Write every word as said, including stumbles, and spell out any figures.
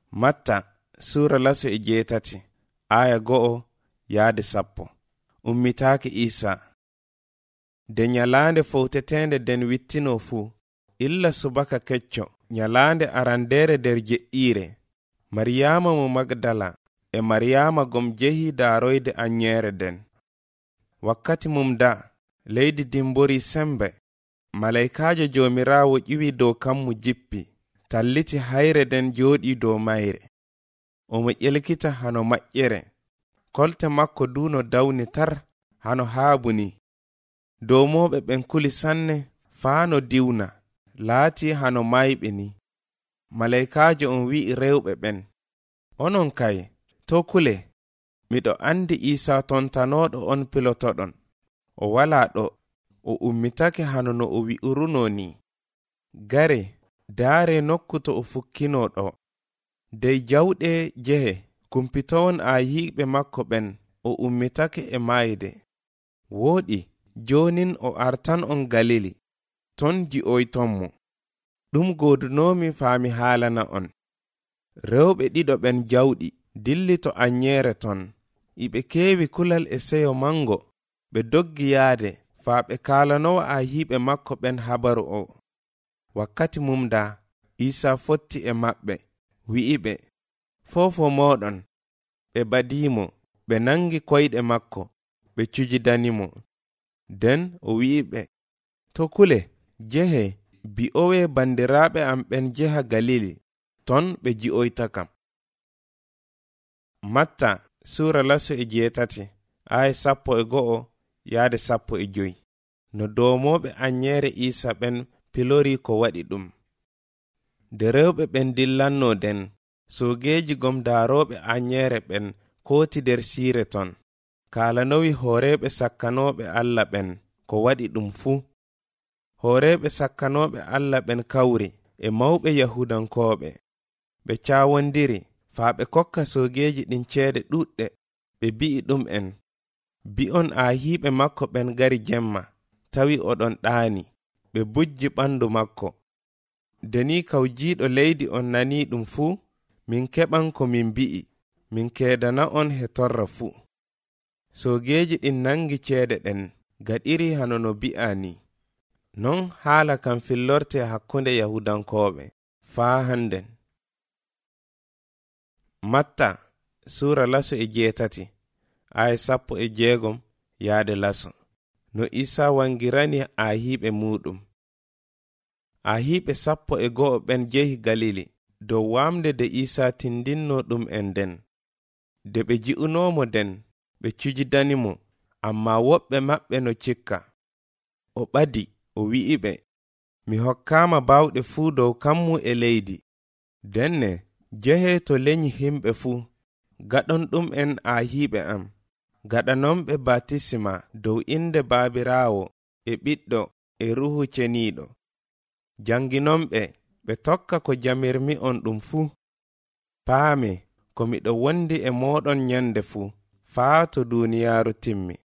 Matta sura laso e jeetati aya go'o yaade sappo. Ummitaake Isa. De nyalaande fowtetende den wittino fu illa subaka kecco nyalaande arandere der je'ire Maryama mo Magdala e Maryama gom jehi daroyde anyere den. Wakkati mum da leydi dimbori sembe malaikajo jomirawo ƴiwi dow kammu jippi talliti hayre den jooɗi dow mayre. Omo ƴelkita hano maƴƴere kolte makko duno dawni tar hano haabuni. Dow moɓe ɓen kuli sanne faano diwna laati hano mayɓe ni. Malaikajo on wi'i rewɓe ɓen, onon kay to kule, miɗo andi Isa tontanoɗo on pilotoɗon. O wala ɗo, o ummitake hano no o wi'uruno ni. Gare daare nokku to o fukkino ɗo. Dey jawɗe jehe kumpitowon a yiɓe makko ɓen o ummitake e mayde. Woɗi jonin o artan on Galili, ton ji'oytonmo. Ɗum godunomi faami haalana on. Rewɓe ɗiɗo ɓen jawɗi dilli to anyere ton. Iɓe keewi kulal e seyo mango. Ɓe doggi yaade faa ɓe kaalanowo a yiɓe makko ɓen habaru o. Wakkati mum da Isa fotti e maɓɓe wi'iɓe, fofo moɗon. Ɓe badimo, ɓe nangi koyɗe makko, ɓe cujidanimo. Den o wi'iɓe, to kule jehe bi'owe bandiraɓe am ɓen jeha Galili, ton ɓe ji'oytakam. Matta sura laso e jeetati aya sappo e go'o yaade sappo e joyi. No domoɓe anyere Isa ɓen pilori ko waɗi ɗum. De rewɓe ɓen dillanno den, sogeji gom daroɓe anyere ɓen kooti der siire ton, kaalanowi horeɓe sakkanoɓe Allah ɓen ko waɗi ɗum fu. Horeɓe sakkanoɓe Allah ɓen kawri e mawɓe Yahudankoɓe. Ɓe cawondiri faa ɓe kokka sogeji ɗin ceede ɗuɗɗe. Ɓe bi'i ɗum en, bi'on a hiɓe makko ɓen gari jemma, tawi oɗon ɗaani. Ɓe bujji ɓandu makko. Deni kawjiɗo leydi on nani ɗum fu, min keɓan ko min bi'i, min keedana on he torra fu. Sogeji ɗin nangi ceede ɗen, gaɗiri hano no bi'a ni. Non haala kam fillorte hakkunde Yahudankoɓe faa handen. Matta sura laso e jeetati aya sappo e jeegom yaade laso. No Isa wangirani a hiɓe muɗum. A hiɓe sappo e go'o ɓen jehi Galili dow wamde de Isa tindinno ɗum en den. De ɓe ji'unomo den, ɓe cujidanimo, amma woɓɓe maɓɓe no cikka. O ɓadi, o wi'iɓe, mi hokkama bawɗe fuu dow kammu e leydi. Denne jehe to lenyi himɓe fuu, gaɗon ɗum en a hiɓe am. Gaɗanomɓe batisima dow inde Baabirawo e Ɓiɗɗo e Ruhu Ceniiɗo. Janginomɓe ɓe tokka ko jamirmi on ɗum fuu. Paame ko miɗo wondi e moɗon nyande fuu, faa to duniyaaru timmi.